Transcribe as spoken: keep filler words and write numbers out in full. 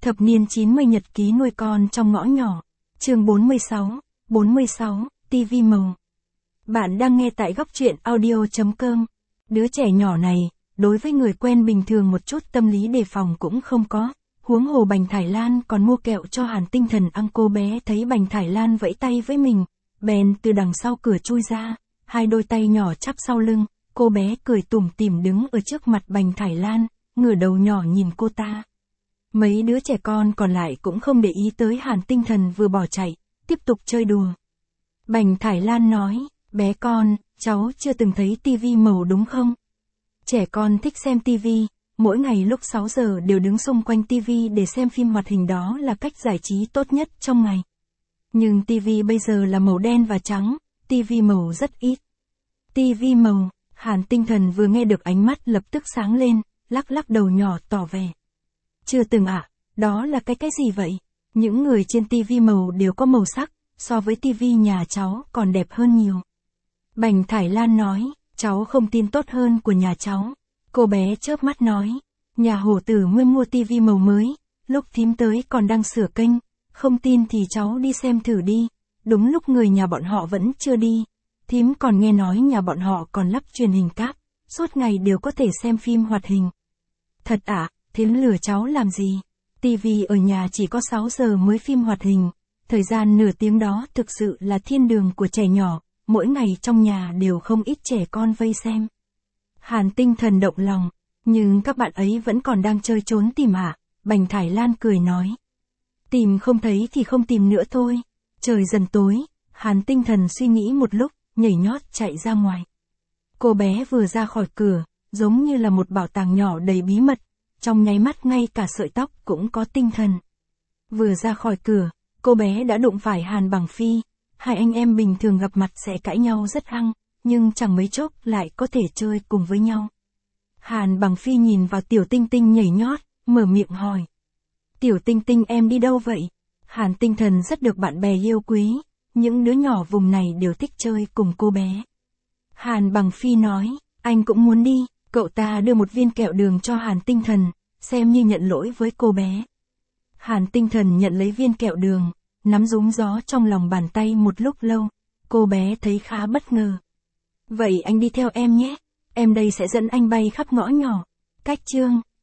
Thập niên chín mươi nhật ký nuôi con trong ngõ nhỏ. Chương bốn mươi sáu, bốn mươi sáu, ti vi màu. Bạn đang nghe tại góc truyện audio chấm com. Đứa trẻ nhỏ này, đối với người quen bình thường một chút tâm lý đề phòng cũng không có. Huống hồ Bành Thải Lan còn mua kẹo cho Hàn Tinh Thần ăn. Cô bé thấy Bành Thải Lan vẫy tay với mình, bèn từ đằng sau cửa chui ra, hai đôi tay nhỏ chắp sau lưng. Cô bé cười tủm tỉm đứng ở trước mặt Bành Thải Lan, ngửa đầu nhỏ nhìn cô ta. Mấy đứa trẻ con còn lại cũng không để ý tới Hàn Tinh Thần vừa bỏ chạy, tiếp tục chơi đùa. Bành Thải Lan nói, bé con, cháu chưa từng thấy tivi màu đúng không? Trẻ con thích xem tivi, mỗi ngày lúc sáu giờ đều đứng xung quanh tivi để xem phim hoạt hình, đó là cách giải trí tốt nhất trong ngày. Nhưng tivi bây giờ là màu đen và trắng, tivi màu rất ít. Tivi màu, Hàn Tinh Thần vừa nghe được ánh mắt lập tức sáng lên, lắc lắc đầu nhỏ tỏ vẻ. Chưa từng ạ, à, đó là cái cái gì vậy? Những người trên tivi màu đều có màu sắc, so với tivi nhà cháu còn đẹp hơn nhiều. Bành Thải Lan nói, cháu không tin tốt hơn của nhà cháu. Cô bé chớp mắt nói, nhà hổ tử Nguyên mua tivi màu mới, lúc thím tới còn đang sửa kênh, không tin thì cháu đi xem thử đi. Đúng lúc người nhà bọn họ vẫn chưa đi, thím còn nghe nói nhà bọn họ còn lắp truyền hình cáp, suốt ngày đều có thể xem phim hoạt hình. Thật ạ, à, thím lừa cháu làm gì? Tivi ở nhà chỉ có sáu giờ mới phim hoạt hình, thời gian nửa tiếng đó thực sự là thiên đường của trẻ nhỏ, mỗi ngày trong nhà đều không ít trẻ con vây xem. Hàn Tinh Thần động lòng, nhưng các bạn ấy vẫn còn đang chơi trốn tìm ạ. À? Bành Thải Lan cười nói. Tìm không thấy thì không tìm nữa thôi. Trời dần tối, Hàn Tinh Thần suy nghĩ một lúc, nhảy nhót chạy ra ngoài. Cô bé vừa ra khỏi cửa, giống như là một bảo tàng nhỏ đầy bí mật, trong nháy mắt ngay cả sợi tóc cũng có tinh thần. Vừa ra khỏi cửa, cô bé đã đụng phải Hàn Bằng Phi, hai anh em bình thường gặp mặt sẽ cãi nhau rất hăng, nhưng chẳng mấy chốc lại có thể chơi cùng với nhau. Hàn Bằng Phi nhìn vào Tiểu Tinh Tinh nhảy nhót, mở miệng hỏi. Tiểu Tinh Tinh em đi đâu vậy? Hàn Tinh Thần rất được bạn bè yêu quý, những đứa nhỏ vùng này đều thích chơi cùng cô bé. Hàn Bằng Phi nói, anh cũng muốn đi, cậu ta đưa một viên kẹo đường cho Hàn Tinh Thần, xem như nhận lỗi với cô bé. Hàn Tinh Thần nhận lấy viên kẹo đường, nắm rúng gió trong lòng bàn tay một lúc lâu, cô bé thấy khá bất ngờ. Vậy anh đi theo em nhé, em đây sẽ dẫn anh bay khắp ngõ nhỏ. Cách chương